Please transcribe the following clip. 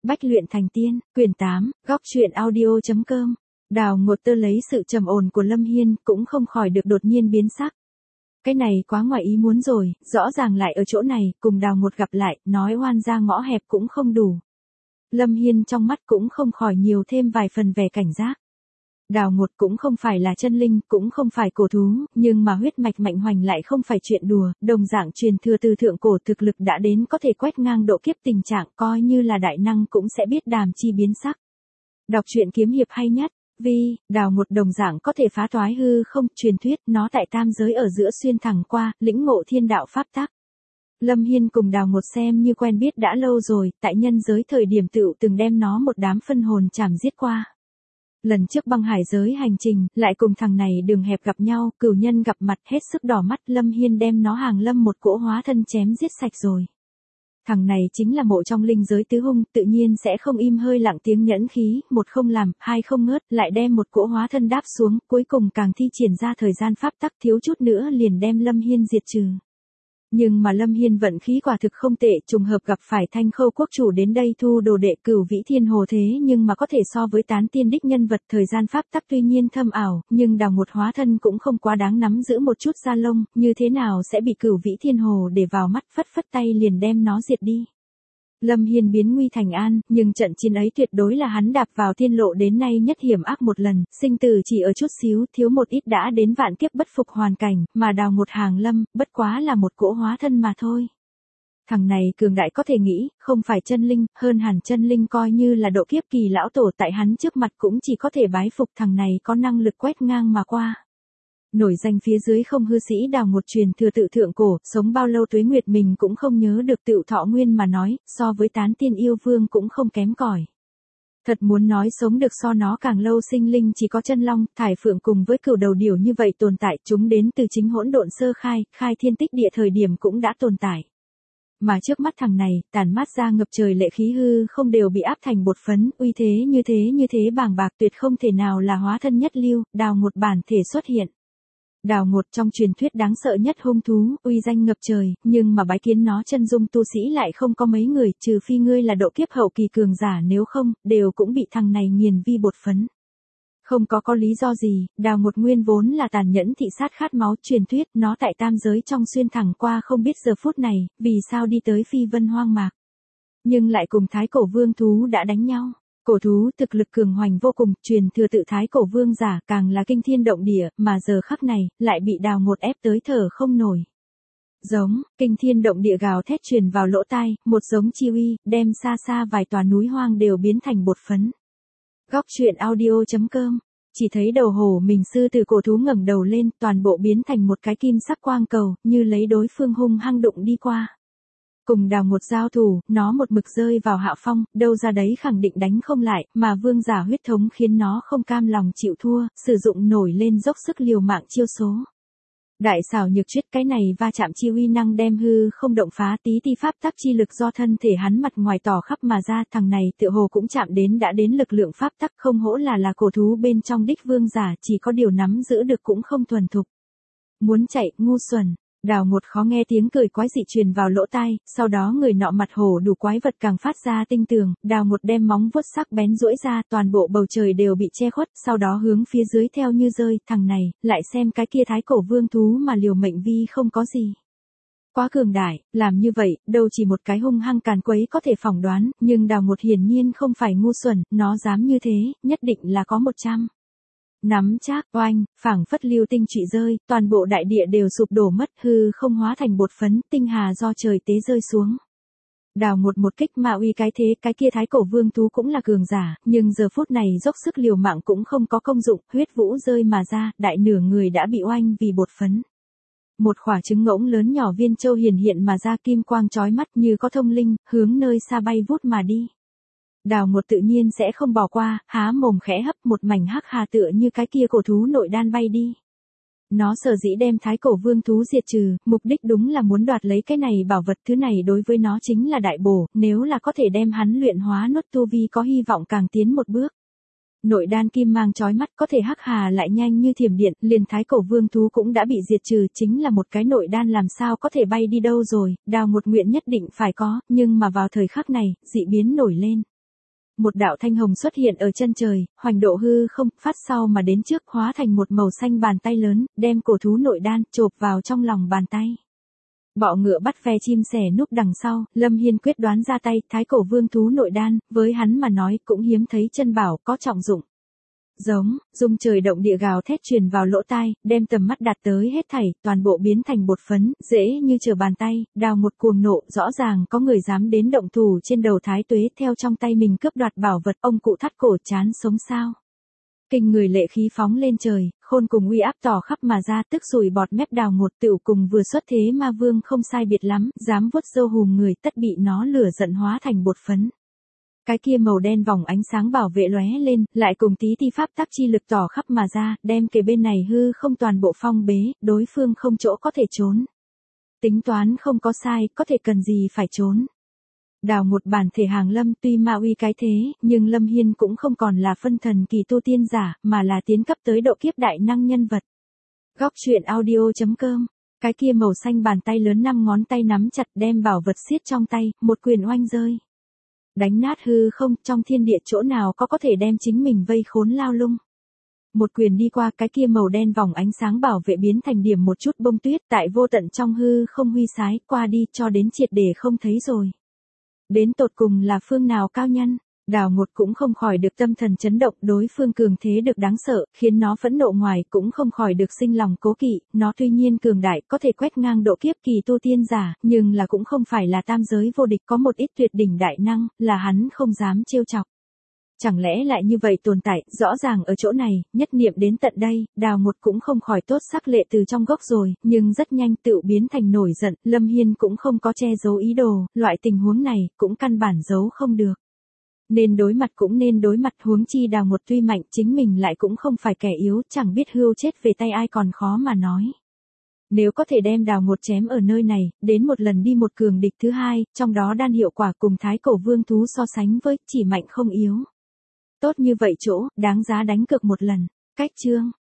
Bách luyện thành tiên, quyển 8, góc truyện audio.com. Đào Ngột Tơ lấy sự trầm ổn của Lâm Hiên cũng không khỏi được đột nhiên biến sắc. Cái này quá ngoài ý muốn rồi, rõ ràng lại ở chỗ này, cùng Đào Ngột gặp lại, nói oan ra ngõ hẹp cũng không đủ. Lâm Hiên trong mắt cũng không khỏi nhiều thêm vài phần vẻ cảnh giác. Đào Ngột cũng không phải là chân linh, cũng không phải cổ thú, nhưng mà huyết mạch mạnh hoành lại không phải chuyện đùa, đồng dạng truyền thừa từ thượng cổ thực lực đã đến có thể quét ngang độ kiếp tình trạng, coi như là đại năng cũng sẽ biết đàm chi biến sắc. Đọc truyện kiếm hiệp hay nhất, vì, Đào Ngột đồng dạng có thể phá toái hư không, truyền thuyết, nó tại tam giới ở giữa xuyên thẳng qua, lĩnh ngộ thiên đạo pháp tắc. Lâm Hiên cùng Đào Ngột xem như quen biết đã lâu rồi, tại nhân giới thời điểm tựu từng đem nó một đám phân hồn chảm giết qua. Lần trước băng hải giới hành trình, lại cùng thằng này đường hẹp gặp nhau, cửu nhân gặp mặt hết sức đỏ mắt, Lâm Hiên đem nó hàng lâm một cỗ hóa thân chém giết sạch rồi. Thằng này chính là mộ trong linh giới tứ hung, tự nhiên sẽ không im hơi lặng tiếng nhẫn khí, một không làm, hai không ngớt, lại đem một cỗ hóa thân đáp xuống, cuối cùng càng thi triển ra thời gian pháp tắc thiếu chút nữa liền đem Lâm Hiên diệt trừ. Nhưng mà Lâm Hiên vận khí quả thực không tệ, trùng hợp gặp phải Thanh Khâu quốc chủ đến đây thu đồ đệ Cửu Vĩ Thiên Hồ thế nhưng mà có thể so với tán tiên đích nhân vật thời gian pháp tắc tuy nhiên thâm ảo, nhưng Đào Ngột hóa thân cũng không quá đáng nắm giữ một chút da lông, như thế nào sẽ bị Cửu Vĩ Thiên Hồ để vào mắt phất phất tay liền đem nó diệt đi. Lâm Hiên biến nguy thành an, nhưng trận chiến ấy tuyệt đối là hắn đạp vào thiên lộ đến nay nhất hiểm ác một lần, sinh tử chỉ ở chút xíu, thiếu một ít đã đến vạn kiếp bất phục hoàn cảnh, mà Đào Ngột hàng lâm, bất quá là một cỗ hóa thân mà thôi. Thằng này cường đại có thể nghĩ, không phải chân linh, hơn hẳn chân linh coi như là độ kiếp kỳ lão tổ tại hắn trước mặt cũng chỉ có thể bái phục thằng này có năng lực quét ngang mà qua. Nổi danh phía dưới không hư sĩ Đào Ngột truyền thừa tự thượng cổ, sống bao lâu tuế nguyệt mình cũng không nhớ được tựu thọ nguyên mà nói, so với tán tiên yêu vương cũng không kém cỏi. Thật muốn nói sống được so nó càng lâu sinh linh chỉ có chân long, thải phượng cùng với cửu đầu điểu như vậy tồn tại, chúng đến từ chính hỗn độn sơ khai, khai thiên tích địa thời điểm cũng đã tồn tại. Mà trước mắt thằng này, tản mát ra ngập trời lệ khí hư không đều bị áp thành bột phấn, uy thế như thế bàng bạc tuyệt không thể nào là hóa thân nhất lưu, Đào Ngột bản thể xuất hiện. Đào Ngột trong truyền thuyết đáng sợ nhất hung thú, uy danh ngập trời, nhưng mà bái kiến nó chân dung tu sĩ lại không có mấy người, trừ phi ngươi là độ kiếp hậu kỳ cường giả, nếu không, đều cũng bị thằng này nghiền vi bột phấn. Không có lý do gì, Đào Ngột nguyên vốn là tàn nhẫn thị sát khát máu, truyền thuyết, nó tại tam giới trong xuyên thẳng qua không biết giờ phút này, vì sao đi tới phi vân hoang mạc. Nhưng lại cùng thái cổ vương thú đã đánh nhau. Cổ thú thực lực cường hoành vô cùng, truyền thừa tự thái cổ vương giả, càng là kinh thiên động địa, mà giờ khắc này, lại bị Đào Ngột ép tới thở không nổi. Giống, kinh thiên động địa gào thét truyền vào lỗ tai, một giống chi uy, đem xa xa vài tòa núi hoang đều biến thành bột phấn. Góc truyện audio.com. Chỉ thấy đầu hổ mình sư từ cổ thú ngẩng đầu lên, toàn bộ biến thành một cái kim sắc quang cầu, như lấy đối phương hung hăng đụng đi qua. Cùng Đào Ngột giao thủ, nó một mực rơi vào hạ phong, đâu ra đấy khẳng định đánh không lại, mà vương giả huyết thống khiến nó không cam lòng chịu thua, sử dụng nổi lên dốc sức liều mạng chiêu số. Đại xảo nhược chuyết, cái này va chạm chi uy năng đem hư không động phá, tí ti pháp tắc chi lực do thân thể hắn mặt ngoài tỏ khắp mà ra, thằng này tựa hồ cũng chạm đến đã đến lực lượng pháp tắc, không hổ là cổ thú bên trong đích vương giả, chỉ có điều nắm giữ được cũng không thuần thục. Muốn chạy, ngu xuẩn. Đào Ngột khó nghe tiếng cười quái dị truyền vào lỗ tai, sau đó người nọ mặt hổ đủ quái vật càng phát ra tinh tường, Đào Ngột đem móng vuốt sắc bén duỗi ra, toàn bộ bầu trời đều bị che khuất, sau đó hướng phía dưới theo như rơi, thằng này, lại xem cái kia thái cổ vương thú mà liều mệnh vi không có gì. Quá cường đại, làm như vậy, đâu chỉ một cái hung hăng càn quấy có thể phỏng đoán, nhưng Đào Ngột hiển nhiên không phải ngu xuẩn, nó dám như thế, nhất định là có 100. Nắm chắc, oanh, phảng phất lưu tinh trụy rơi, toàn bộ đại địa đều sụp đổ mất, hư không hóa thành bột phấn, tinh hà do trời tế rơi xuống. Đào Ngột một kích mà uy cái thế, cái kia thái cổ vương thú cũng là cường giả, nhưng giờ phút này dốc sức liều mạng cũng không có công dụng, huyết vũ rơi mà ra, đại nửa người đã bị oanh vì bột phấn. Một quả trứng ngỗng lớn nhỏ viên châu hiển hiện mà ra, kim quang chói mắt như có thông linh, hướng nơi xa bay vút mà đi. Đào Ngột tự nhiên sẽ không bỏ qua, há mồm khẽ hấp, một mảnh hắc hà tựa như cái kia cổ thú nội đan bay đi. Nó sở dĩ đem thái cổ vương thú diệt trừ, mục đích đúng là muốn đoạt lấy cái này bảo vật, thứ này đối với nó chính là đại bổ, nếu là có thể đem hắn luyện hóa nuốt tu vi có hy vọng càng tiến một bước. Nội đan kim mang chói mắt, có thể hắc hà lại nhanh như thiểm điện, liền thái cổ vương thú cũng đã bị diệt trừ, chính là một cái nội đan làm sao có thể bay đi đâu rồi, Đào Ngột nguyện nhất định phải có, nhưng mà vào thời khắc này, dị biến nổi lên. một đạo thanh hồng xuất hiện ở chân trời, hoành độ hư không, phát sau mà đến trước hóa thành một màu xanh bàn tay lớn, đem cổ thú nội đan chộp vào trong lòng bàn tay. Bọ ngựa bắt ve chim sẻ núp đằng sau, Lâm Hiên quyết đoán ra tay, thái cổ vương thú nội đan, với hắn mà nói cũng hiếm thấy chân bảo có trọng dụng. Giống, rung trời động địa gào thét truyền vào lỗ tai, đem tầm mắt đặt tới hết thảy, toàn bộ biến thành bột phấn, dễ như trở bàn tay, đào một cuồng nộ, rõ ràng có người dám đến động thủ trên đầu Thái Tuế, theo trong tay mình cướp đoạt bảo vật, ông cụ thắt cổ chán sống sao. Kinh người lệ khí phóng lên trời, khôn cùng uy áp tỏ khắp mà ra, tức sùi bọt mép đào một tựu cùng vừa xuất thế ma vương không sai biệt lắm, dám vuốt râu hùm người, tất bị nó lửa giận hóa thành bột phấn. Cái kia màu đen vòng ánh sáng bảo vệ lóe lên, lại cùng tí ti pháp tắc chi lực tỏ khắp mà ra, đem kề bên này hư không toàn bộ phong bế, đối phương không chỗ có thể trốn. Tính toán không có sai, có thể cần gì phải trốn. Đào một bản thể hàng Lâm tuy ma uy cái thế, nhưng Lâm Hiên cũng không còn là phân thần kỳ tu tiên giả, mà là tiến cấp tới độ kiếp đại năng nhân vật. Góc truyện audio.com. Cái kia màu xanh bàn tay lớn 5 ngón tay nắm chặt đem bảo vật siết trong tay, một quyền oanh rơi. Đánh nát hư không, trong thiên địa chỗ nào có thể đem chính mình vây khốn lao lung. Một quyền đi qua, cái kia màu đen vòng ánh sáng bảo vệ biến thành điểm một chút bông tuyết, tại vô tận trong hư không huy sái, qua đi cho đến triệt để không thấy rồi. Đến tột cùng là phương nào cao nhân, Đào Ngột cũng không khỏi được tâm thần chấn động, đối phương cường thế được đáng sợ, khiến nó phẫn nộ ngoài cũng không khỏi được sinh lòng cố kỵ, nó tuy nhiên cường đại, có thể quét ngang độ kiếp kỳ tu tiên giả, nhưng là cũng không phải là tam giới vô địch, có một ít tuyệt đỉnh đại năng, là hắn không dám trêu chọc. Chẳng lẽ lại như vậy tồn tại, rõ ràng ở chỗ này, nhất niệm đến tận đây, Đào Ngột cũng không khỏi tốt sắc lệ từ trong gốc rồi, nhưng rất nhanh tự biến thành nổi giận, Lâm Hiên cũng không có che giấu ý đồ, loại tình huống này, cũng căn bản giấu không được. Nên đối mặt cũng nên đối mặt, huống chi Đào Ngột tuy mạnh, chính mình lại cũng không phải kẻ yếu, chẳng biết hưu chết về tay ai còn khó mà nói. Nếu có thể đem Đào Ngột chém ở nơi này, đến một lần đi một cường địch thứ hai, trong đó đan hiệu quả cùng thái cổ vương thú so sánh với, chỉ mạnh không yếu. Tốt như vậy chỗ, đáng giá đánh cược một lần. Cách chương.